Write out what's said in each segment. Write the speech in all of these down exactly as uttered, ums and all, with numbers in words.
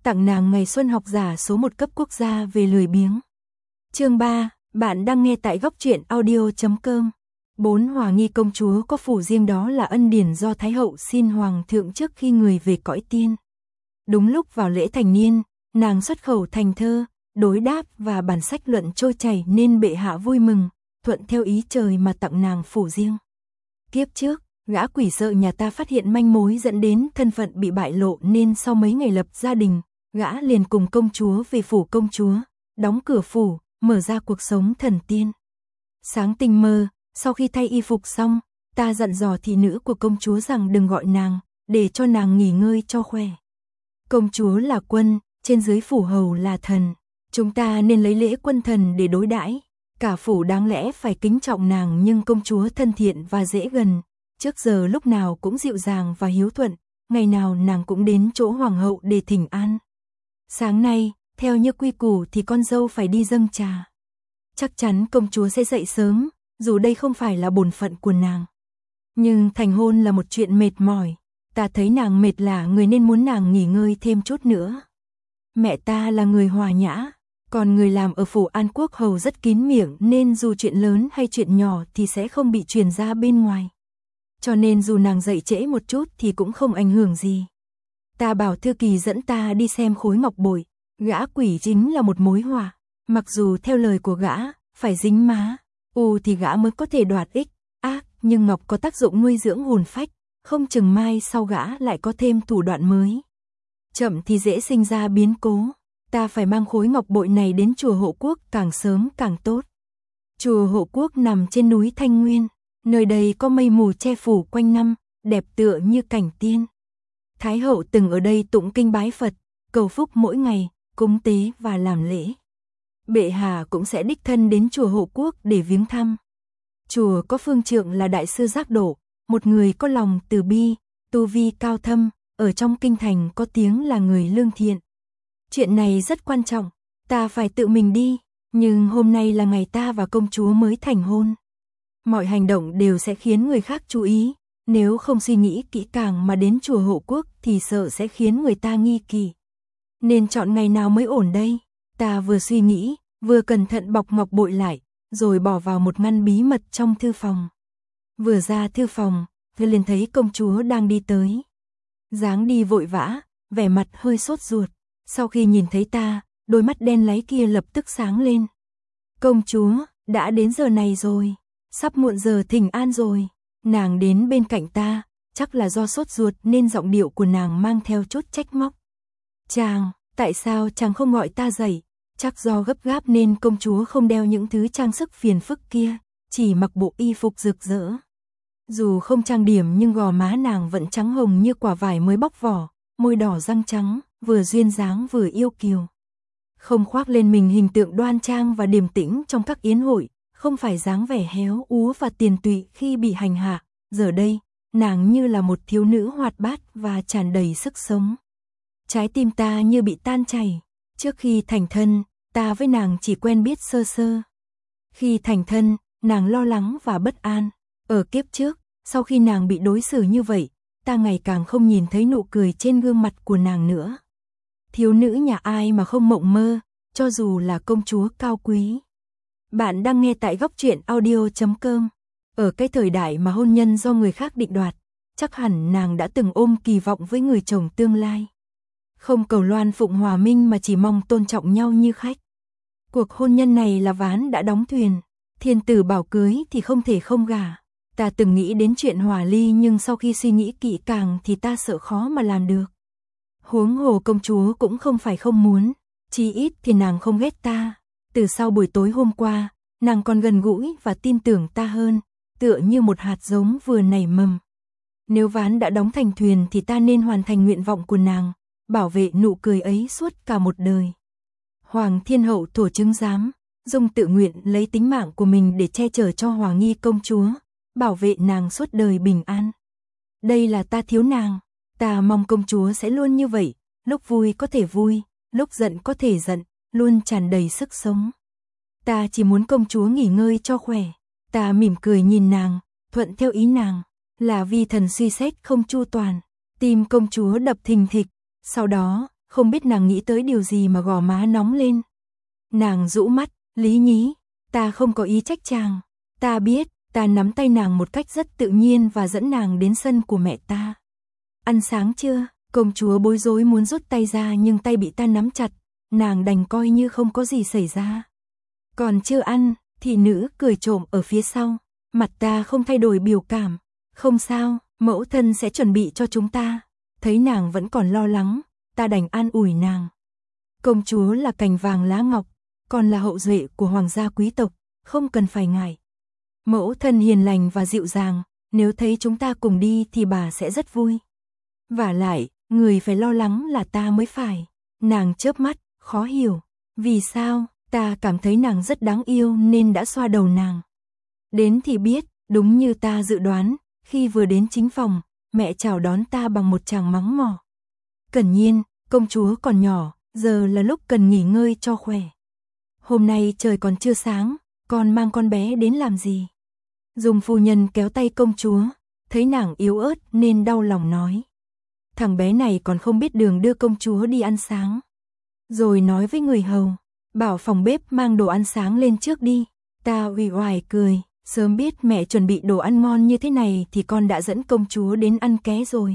tặng nàng ngày xuân học giả số một cấp quốc gia về lười biếng. Chương ba, bạn đang nghe tại góc truyện audio chấm com. Bốn Hòa nghi công chúa có phủ riêng, đó là ân điển do Thái hậu xin hoàng thượng trước khi người về cõi tiên. Đúng lúc vào lễ thành niên, nàng xuất khẩu thành thơ, đối đáp và bản sách luận trôi chảy nên bệ hạ vui mừng, thuận theo ý trời mà tặng nàng phủ riêng. Kiếp trước, gã quỷ sợ nhà ta phát hiện manh mối dẫn đến thân phận bị bại lộ nên sau mấy ngày lập gia đình, gã liền cùng công chúa về phủ công chúa, đóng cửa phủ, mở ra cuộc sống thần tiên. Sáng tinh mơ, sau khi thay y phục xong, ta dặn dò thị nữ của công chúa rằng đừng gọi nàng, để cho nàng nghỉ ngơi cho khỏe. Công chúa là quân, trên dưới phủ hầu là thần, chúng ta nên lấy lễ quân thần để đối đãi. Cả phủ đáng lẽ phải kính trọng nàng, nhưng công chúa thân thiện và dễ gần, trước giờ lúc nào cũng dịu dàng và hiếu thuận, ngày nào nàng cũng đến chỗ hoàng hậu để thỉnh an. Sáng nay, theo như quy củ thì con dâu phải đi dâng trà. Chắc chắn công chúa sẽ dậy sớm, dù đây không phải là bổn phận của nàng. Nhưng thành hôn là một chuyện mệt mỏi, ta thấy nàng mệt lả người nên muốn nàng nghỉ ngơi thêm chút nữa. Mẹ ta là người hòa nhã, còn người làm ở phủ An Quốc hầu rất kín miệng nên dù chuyện lớn hay chuyện nhỏ thì sẽ không bị truyền ra bên ngoài. Cho nên dù nàng dậy trễ một chút thì cũng không ảnh hưởng gì. Ta bảo thư kỳ dẫn ta đi xem khối ngọc bội, gã quỷ chính là một mối họa, mặc dù theo lời của gã, phải dính má, u thì gã mới có thể đoạt ích, ác, nhưng ngọc có tác dụng nuôi dưỡng hồn phách, không chừng mai sau gã lại có thêm thủ đoạn mới. Chậm thì dễ sinh ra biến cố, ta phải mang khối ngọc bội này đến chùa Hộ Quốc càng sớm càng tốt. Chùa Hộ Quốc nằm trên núi Thanh Nguyên, nơi đây có mây mù che phủ quanh năm, đẹp tựa như cảnh tiên. Thái hậu từng ở đây tụng kinh bái Phật, cầu phúc mỗi ngày, cúng tế và làm lễ. Bệ hạ cũng sẽ đích thân đến chùa Hộ Quốc để viếng thăm. Chùa có phương trượng là đại sư Giác Độ, một người có lòng từ bi, tu vi cao thâm, ở trong kinh thành có tiếng là người lương thiện. Chuyện này rất quan trọng, ta phải tự mình đi, nhưng hôm nay là ngày ta và công chúa mới thành hôn. Mọi hành động đều sẽ khiến người khác chú ý, nếu không suy nghĩ kỹ càng mà đến chùa Hộ Quốc thì sợ sẽ khiến người ta nghi kỵ. Nên chọn ngày nào mới ổn đây? Ta vừa suy nghĩ, vừa cẩn thận bọc ngọc bội lại, rồi bỏ vào một ngăn bí mật trong thư phòng. Vừa ra thư phòng, tôi liền thấy công chúa đang đi tới. Dáng đi vội vã, vẻ mặt hơi sốt ruột. Sau khi nhìn thấy ta, đôi mắt đen láy kia lập tức sáng lên. Công chúa, đã đến giờ này rồi, sắp muộn giờ thỉnh an rồi. Nàng đến bên cạnh ta, chắc là do sốt ruột nên giọng điệu của nàng mang theo chút trách móc. Chàng, tại sao chàng không gọi ta dậy? Chắc do gấp gáp nên công chúa không đeo những thứ trang sức phiền phức kia, chỉ mặc bộ y phục rực rỡ. Dù không trang điểm nhưng gò má nàng vẫn trắng hồng như quả vải mới bóc vỏ, môi đỏ răng trắng, vừa duyên dáng vừa yêu kiều. Không khoác lên mình hình tượng đoan trang và điềm tĩnh trong các yến hội, không phải dáng vẻ héo úa và tiền tụy khi bị hành hạ, giờ đây, nàng như là một thiếu nữ hoạt bát và tràn đầy sức sống. Trái tim ta như bị tan chảy, trước khi thành thân, ta với nàng chỉ quen biết sơ sơ. Khi thành thân, nàng lo lắng và bất an, ở kiếp trước, sau khi nàng bị đối xử như vậy, ta ngày càng không nhìn thấy nụ cười trên gương mặt của nàng nữa. Thiếu nữ nhà ai mà không mộng mơ, cho dù là công chúa cao quý. Bạn đang nghe tại góc truyện audio chấm com. Ở cái thời đại mà hôn nhân do người khác định đoạt, chắc hẳn nàng đã từng ôm kỳ vọng với người chồng tương lai. Không cầu loan phụng hòa minh mà chỉ mong tôn trọng nhau như khách. Cuộc hôn nhân này là ván đã đóng thuyền, thiên tử bảo cưới thì không thể không gả. Ta từng nghĩ đến chuyện hòa ly nhưng sau khi suy nghĩ kỹ càng thì ta sợ khó mà làm được. Huống hồ công chúa cũng không phải không muốn, chí ít thì nàng không ghét ta. Từ sau buổi tối hôm qua, nàng còn gần gũi và tin tưởng ta hơn, tựa như một hạt giống vừa nảy mầm. Nếu ván đã đóng thành thuyền thì ta nên hoàn thành nguyện vọng của nàng, bảo vệ nụ cười ấy suốt cả một đời. Hoàng Thiên Hậu thổ chứng giám, Dung tự nguyện lấy tính mạng của mình để che chở cho Hòa nghi công chúa, bảo vệ nàng suốt đời bình an. Đây là ta thiếu nàng, ta mong công chúa sẽ luôn như vậy, lúc vui có thể vui, lúc giận có thể giận, luôn tràn đầy sức sống. Ta chỉ muốn công chúa nghỉ ngơi cho khỏe. Ta mỉm cười nhìn nàng, thuận theo ý nàng, là vì thần suy xét không chu toàn. Tim công chúa đập thình thịch, sau đó, không biết nàng nghĩ tới điều gì mà gò má nóng lên. Nàng rũ mắt, Lý Nhí, ta không có ý trách chàng. Ta biết, ta nắm tay nàng một cách rất tự nhiên và dẫn nàng đến sân của mẹ ta. Ăn sáng chưa? Công chúa bối rối muốn rút tay ra nhưng tay bị ta nắm chặt, nàng đành coi như không có gì xảy ra. Còn chưa ăn, thị nữ cười trộm ở phía sau, mặt ta không thay đổi biểu cảm. Không sao, mẫu thân sẽ chuẩn bị cho chúng ta. Thấy nàng vẫn còn lo lắng, ta đành an ủi nàng. Công chúa là cành vàng lá ngọc, còn là hậu duệ của hoàng gia quý tộc, không cần phải ngại. Mẫu thân hiền lành và dịu dàng, nếu thấy chúng ta cùng đi thì bà sẽ rất vui. Vả lại, người phải lo lắng là ta mới phải. Nàng chớp mắt, khó hiểu. Vì sao? Ta cảm thấy nàng rất đáng yêu nên đã xoa đầu nàng. Đến thì biết, đúng như ta dự đoán, khi vừa đến chính phòng, mẹ chào đón ta bằng một tràng mắng mỏ. Cẩn Nhiên, công chúa còn nhỏ, giờ là lúc cần nghỉ ngơi cho khỏe. Hôm nay trời còn chưa sáng, con mang con bé đến làm gì? Dùng phu nhân kéo tay công chúa, thấy nàng yếu ớt nên đau lòng nói. Thằng bé này còn không biết đường đưa công chúa đi ăn sáng. Rồi nói với người hầu, bảo phòng bếp mang đồ ăn sáng lên trước đi. Ta uể oải cười, sớm biết mẹ chuẩn bị đồ ăn ngon như thế này thì con đã dẫn công chúa đến ăn ké rồi.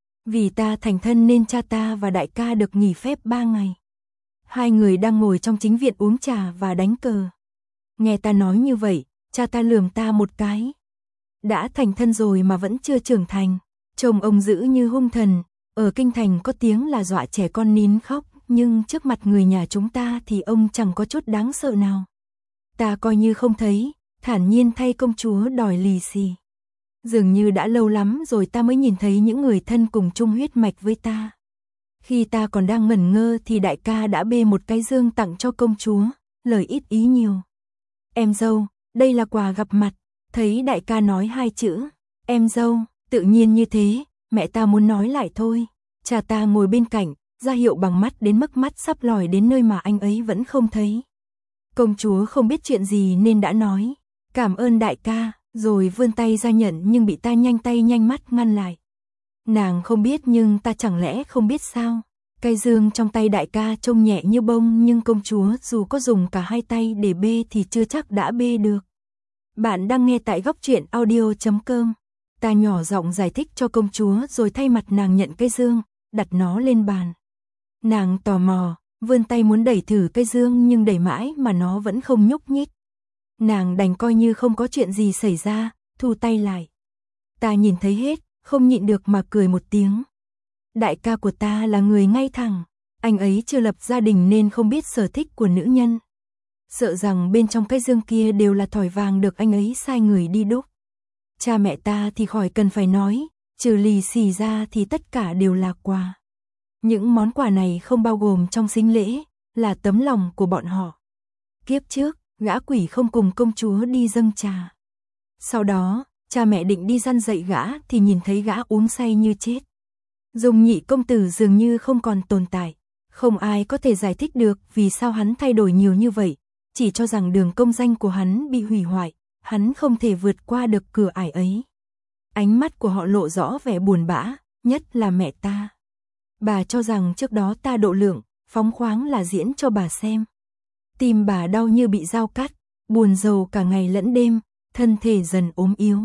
Vì ta thành thân nên cha ta và đại ca được nghỉ phép ba ngày. Hai người đang ngồi trong chính viện uống trà và đánh cờ. Nghe ta nói như vậy, cha ta lườm ta một cái. Đã thành thân rồi mà vẫn chưa trưởng thành. Trông ông dữ như hung thần, ở kinh thành có tiếng là dọa trẻ con nín khóc, nhưng trước mặt người nhà chúng ta thì ông chẳng có chút đáng sợ nào. Ta coi như không thấy, thản nhiên thay công chúa đòi lì xì. Dường như đã lâu lắm rồi ta mới nhìn thấy những người thân cùng chung huyết mạch với ta. Khi ta còn đang ngẩn ngơ thì đại ca đã bê một cái dương tặng cho công chúa, lời ít ý nhiều. Em dâu, đây là quà gặp mặt. Thấy đại ca nói hai chữ, em dâu, tự nhiên như thế, mẹ ta muốn nói lại thôi. Cha ta ngồi bên cạnh, ra hiệu bằng mắt đến mức mắt sắp lòi đến nơi mà anh ấy vẫn không thấy. Công chúa không biết chuyện gì nên đã nói, cảm ơn đại ca, rồi vươn tay ra nhận nhưng bị ta nhanh tay nhanh mắt ngăn lại. Nàng không biết nhưng ta chẳng lẽ không biết sao. Cây dương trong tay đại ca trông nhẹ như bông nhưng công chúa dù có dùng cả hai tay để bê thì chưa chắc đã bê được. Bạn đang nghe tại góc truyện audio chấm com. Ta nhỏ giọng giải thích cho công chúa rồi thay mặt nàng nhận cây dương, đặt nó lên bàn. Nàng tò mò, vươn tay muốn đẩy thử cây dương nhưng đẩy mãi mà nó vẫn không nhúc nhích. Nàng đành coi như không có chuyện gì xảy ra, thu tay lại. Ta nhìn thấy hết, không nhịn được mà cười một tiếng. Đại ca của ta là người ngay thẳng, anh ấy chưa lập gia đình nên không biết sở thích của nữ nhân. Sợ rằng bên trong cái dương kia đều là thỏi vàng được anh ấy sai người đi đúc. Cha mẹ ta thì khỏi cần phải nói, trừ lì xì ra thì tất cả đều là quà. Những món quà này không bao gồm trong sính lễ, là tấm lòng của bọn họ. Kiếp trước, gã quỷ không cùng công chúa đi dâng trà. Sau đó, cha mẹ định đi răn dạy gã thì nhìn thấy gã uống say như chết. Dùng Nhị công tử dường như không còn tồn tại. Không ai có thể giải thích được vì sao hắn thay đổi nhiều như vậy, chỉ cho rằng đường công danh của hắn bị hủy hoại, hắn không thể vượt qua được cửa ải ấy. Ánh mắt của họ lộ rõ vẻ buồn bã, nhất là mẹ ta. Bà cho rằng trước đó ta độ lượng, phóng khoáng là diễn cho bà xem. Tim bà đau như bị dao cắt, buồn rầu cả ngày lẫn đêm, thân thể dần ốm yếu.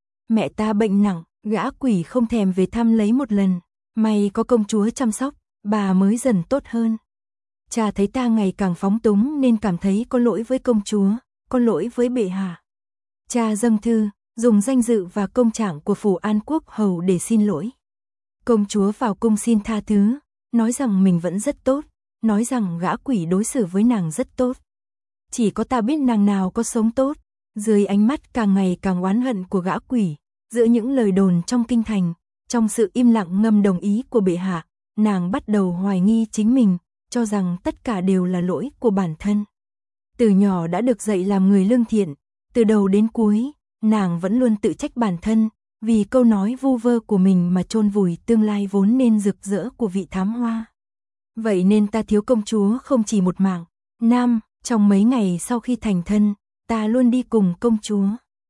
Mẹ ta bệnh nặng, gã quỷ không thèm về thăm lấy một lần, may có công chúa chăm sóc, bà mới dần tốt hơn. Cha thấy ta ngày càng phóng túng nên cảm thấy có lỗi với công chúa, có lỗi với bệ hạ. Cha dâng thư, dùng danh dự và công trạng của phủ An Quốc hầu để xin lỗi. Công chúa vào cung xin tha thứ, nói rằng mình vẫn rất tốt, nói rằng gã quỷ đối xử với nàng rất tốt. Chỉ có ta biết nàng nào có sống tốt. Dưới ánh mắt càng ngày càng oán hận của gã quỷ, giữa những lời đồn trong kinh thành, trong sự im lặng ngầm đồng ý của bệ hạ, nàng bắt đầu hoài nghi chính mình, cho rằng tất cả đều là lỗi của bản thân. Từ nhỏ đã được dạy làm người lương thiện, từ đầu đến cuối, nàng vẫn luôn tự trách bản thân, vì câu nói vu vơ của mình mà chôn vùi tương lai vốn nên rực rỡ của vị thám hoa. Vậy nên ta thiếu công chúa không chỉ một mạng. Nam, trong mấy ngày sau khi thành thân, ta luôn đi cùng công chúa.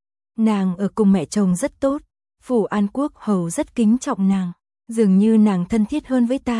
Nàng ở cùng mẹ chồng rất tốt, phủ An Quốc hầu rất kính trọng nàng, dường như nàng thân thiết hơn với ta,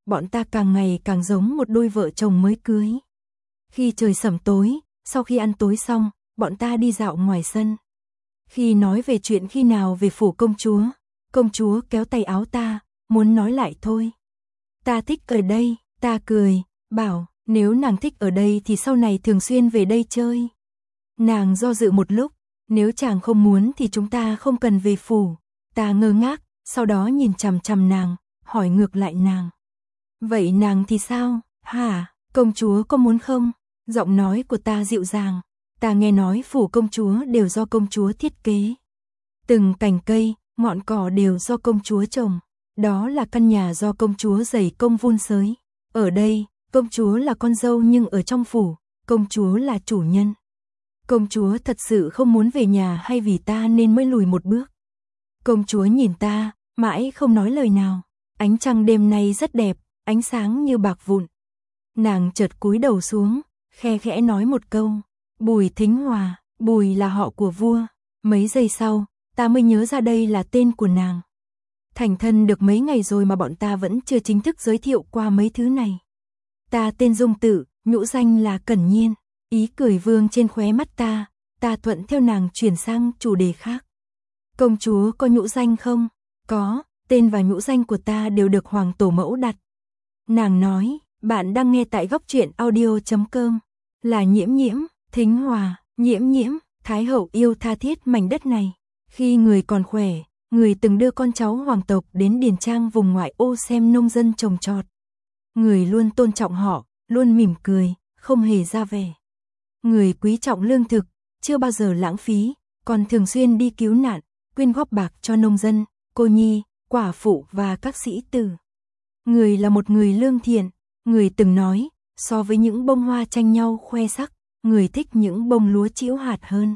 bọn ta càng ngày càng giống một đôi vợ chồng mới cưới. Khi trời sẩm tối, sau khi ăn tối xong, bọn ta đi dạo ngoài sân. Khi nói về chuyện khi nào về phủ công chúa, công chúa kéo tay áo ta, muốn nói lại thôi. Ta thích ở đây, ta cười, bảo, nếu nàng thích ở đây thì sau này thường xuyên về đây chơi. Nàng do dự một lúc, nếu chàng không muốn thì chúng ta không cần về phủ. Ta ngơ ngác, sau đó nhìn chằm chằm nàng, hỏi ngược lại nàng. Vậy nàng thì sao, hả, công chúa có muốn không? Giọng nói của ta dịu dàng, ta nghe nói phủ công chúa đều do công chúa thiết kế. Từng cành cây, ngọn cỏ đều do công chúa trồng. Đó là căn nhà do công chúa dày công vun sới. Ở đây, công chúa là con dâu nhưng ở trong phủ, công chúa là chủ nhân. Công chúa thật sự không muốn về nhà hay vì ta nên mới lùi một bước? Công chúa nhìn ta, mãi không nói lời nào. Ánh trăng đêm nay rất đẹp, ánh sáng như bạc vụn. Nàng chợt cúi đầu xuống, khe khẽ nói một câu. Bùi Thính Hòa, Bùi là họ của vua. Mấy giây sau, ta mới nhớ ra đây là tên của nàng. Thành thân được mấy ngày rồi mà bọn ta vẫn chưa chính thức giới thiệu qua mấy thứ này. Ta tên Dung Tử, nhũ danh là Cẩn Nhiên. Ý cười vương trên khóe mắt ta, ta thuận theo nàng chuyển sang chủ đề khác. Công chúa có nhũ danh không? Có, tên và nhũ danh của ta đều được hoàng tổ mẫu đặt. Nàng nói, bạn đang nghe tại góc truyện audio chấm com. Là Nhiễm Nhiễm, Thính Hòa, Nhiễm Nhiễm, Thái hậu yêu tha thiết mảnh đất này. Khi người còn khỏe, người từng đưa con cháu hoàng tộc đến điền trang vùng ngoại ô xem nông dân trồng trọt. Người luôn tôn trọng họ, luôn mỉm cười, không hề ra vẻ. Người quý trọng lương thực, chưa bao giờ lãng phí, còn thường xuyên đi cứu nạn, quyên góp bạc cho nông dân, cô nhi, quả phụ và các sĩ tử. Người là một người lương thiện, người từng nói, so với những bông hoa tranh nhau khoe sắc, người thích những bông lúa trĩu hạt hơn.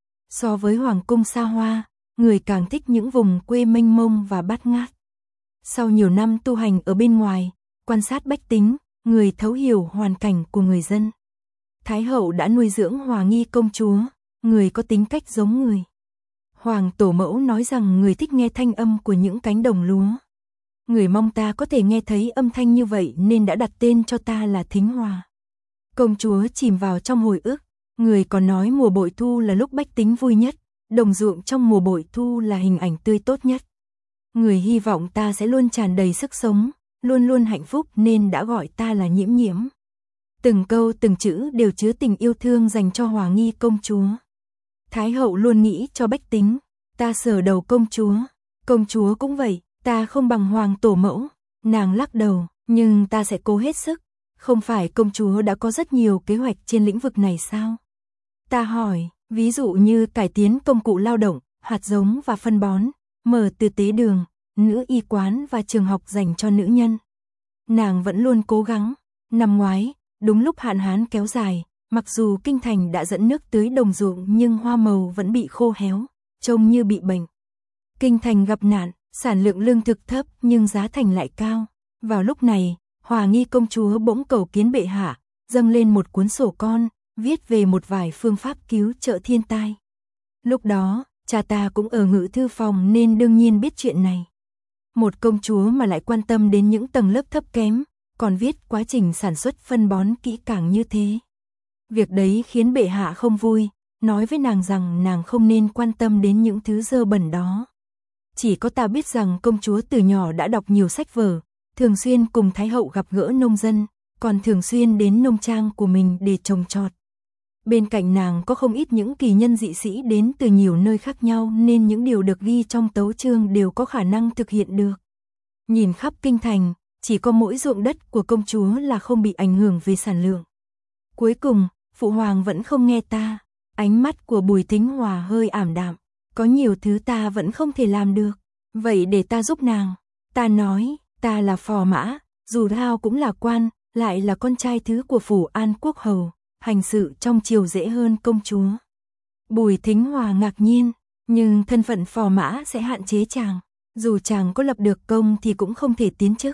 So với hoàng cung xa hoa, người càng thích những vùng quê mênh mông và bát ngát. Sau nhiều năm tu hành ở bên ngoài, quan sát bách tính, người thấu hiểu hoàn cảnh của người dân. Thái hậu đã nuôi dưỡng Hòa Nghi công chúa, người có tính cách giống người. Hoàng tổ mẫu nói rằng người thích nghe thanh âm của những cánh đồng lúa. Người mong ta có thể nghe thấy âm thanh như vậy nên đã đặt tên cho ta là Thính Hòa. Công chúa chìm vào trong hồi ức, người còn nói mùa bội thu là lúc bách tính vui nhất, đồng ruộng trong mùa bội thu là hình ảnh tươi tốt nhất. Người hy vọng ta sẽ luôn tràn đầy sức sống, luôn luôn hạnh phúc nên đã gọi ta là Nhiễm Nhiễm. Từng câu từng chữ đều chứa tình yêu thương dành cho Hòa Nghi công chúa. Thái hậu luôn nghĩ cho bách tính, ta sờ đầu công chúa, công chúa cũng vậy, ta không bằng hoàng tổ mẫu. Nàng lắc đầu, nhưng ta sẽ cố hết sức. Không phải công chúa đã có rất nhiều kế hoạch trên lĩnh vực này sao? Ta hỏi, ví dụ như cải tiến công cụ lao động, hạt giống và phân bón, mở từ tế đường, nữ y quán và trường học dành cho nữ nhân. Nàng vẫn luôn cố gắng. Năm ngoái, đúng lúc hạn hán kéo dài, mặc dù kinh thành đã dẫn nước tưới đồng ruộng nhưng hoa màu vẫn bị khô héo, trông như bị bệnh. Kinh thành gặp nạn, sản lượng lương thực thấp nhưng giá thành lại cao. Vào lúc này, Hòa Nghi công chúa bỗng cầu kiến bệ hạ, dâng lên một cuốn sổ con, viết về một vài phương pháp cứu trợ thiên tai. Lúc đó, cha ta cũng ở ngự thư phòng nên đương nhiên biết chuyện này. Một công chúa mà lại quan tâm đến những tầng lớp thấp kém, còn viết quá trình sản xuất phân bón kỹ càng như thế. Việc đấy khiến bệ hạ không vui, nói với nàng rằng nàng không nên quan tâm đến những thứ dơ bẩn đó. Chỉ có ta biết rằng công chúa từ nhỏ đã đọc nhiều sách vở, thường xuyên cùng Thái hậu gặp gỡ nông dân, còn thường xuyên đến nông trang của mình để trồng trọt. Bên cạnh nàng có không ít những kỳ nhân dị sĩ đến từ nhiều nơi khác nhau nên những điều được ghi trong tấu chương đều có khả năng thực hiện được. Nhìn khắp kinh thành, chỉ có mỗi ruộng đất của công chúa là không bị ảnh hưởng về sản lượng. Cuối cùng, phụ hoàng vẫn không nghe ta, ánh mắt của Bùi Thính Hòa hơi ảm đạm, có nhiều thứ ta vẫn không thể làm được, vậy để ta giúp nàng. Ta nói, ta là phò mã, dù sao cũng là quan, lại là con trai thứ của phủ An Quốc hầu, hành sự trong triều dễ hơn công chúa. Bùi Thính Hòa ngạc nhiên, nhưng thân phận phò mã sẽ hạn chế chàng, dù chàng có lập được công thì cũng không thể tiến chức.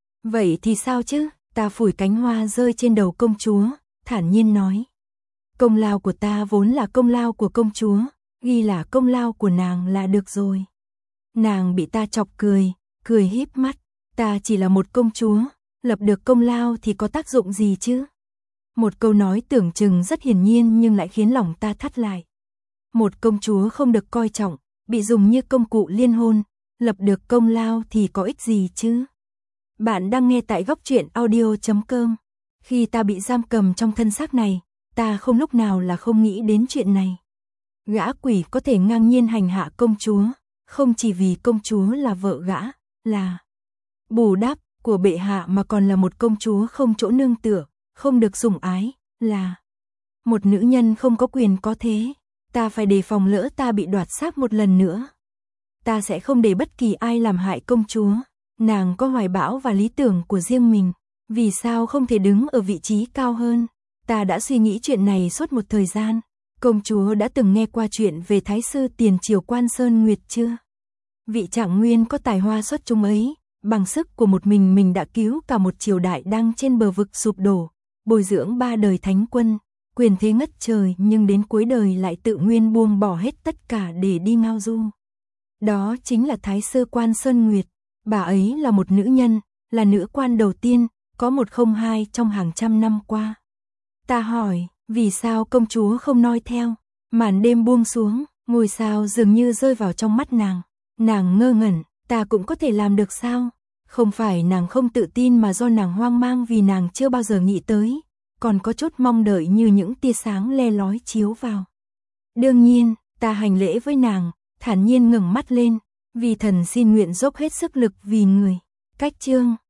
Vậy thì sao chứ? Ta phủi cánh hoa rơi trên đầu công chúa, thản nhiên nói. Công lao của ta vốn là công lao của công chúa, ghi là công lao của nàng là được rồi. Nàng bị ta chọc cười, cười híp mắt, ta chỉ là một công chúa, lập được công lao thì có tác dụng gì chứ? Một câu nói tưởng chừng rất hiển nhiên nhưng lại khiến lòng ta thắt lại. Một công chúa không được coi trọng, bị dùng như công cụ liên hôn, lập được công lao thì có ích gì chứ? Bạn đang nghe tại góc truyện audio chấm com. Khi ta bị giam cầm trong thân xác này, ta không lúc nào là không nghĩ đến chuyện này. Gã quỷ có thể ngang nhiên hành hạ công chúa, không chỉ vì công chúa là vợ gã, là bù đắp của bệ hạ mà còn là một công chúa không chỗ nương tựa, không được sủng ái, là một nữ nhân không có quyền có thế. Ta phải đề phòng lỡ ta bị đoạt xác một lần nữa. Ta sẽ không để bất kỳ ai làm hại công chúa. Nàng có hoài bão và lý tưởng của riêng mình. Vì sao không thể đứng ở vị trí cao hơn? Ta đã suy nghĩ chuyện này suốt một thời gian. Công chúa đã từng nghe qua chuyện về Thái sư tiền triều Quan Sơn Nguyệt chưa? Vị trạng nguyên có tài hoa xuất chúng ấy, bằng sức của một mình mình đã cứu cả một triều đại đang trên bờ vực sụp đổ, bồi dưỡng ba đời thánh quân, quyền thế ngất trời nhưng đến cuối đời lại tự nguyên buông bỏ hết tất cả để đi ngao du. Đó chính là Thái sư Quan Sơn Nguyệt. Bà ấy là một nữ nhân, là nữ quan đầu tiên, có một không hai trong hàng trăm năm qua. Ta hỏi, vì sao công chúa không noi theo? Màn đêm buông xuống, ngôi sao dường như rơi vào trong mắt nàng. Nàng ngơ ngẩn, ta cũng có thể làm được sao? Không phải nàng không tự tin mà do nàng hoang mang vì nàng chưa bao giờ nghĩ tới, còn có chút mong đợi như những tia sáng le lói chiếu vào. Đương nhiên, ta hành lễ với nàng, thản nhiên ngẩng mắt lên, vì thần xin nguyện dốc hết sức lực vì người. Cách chương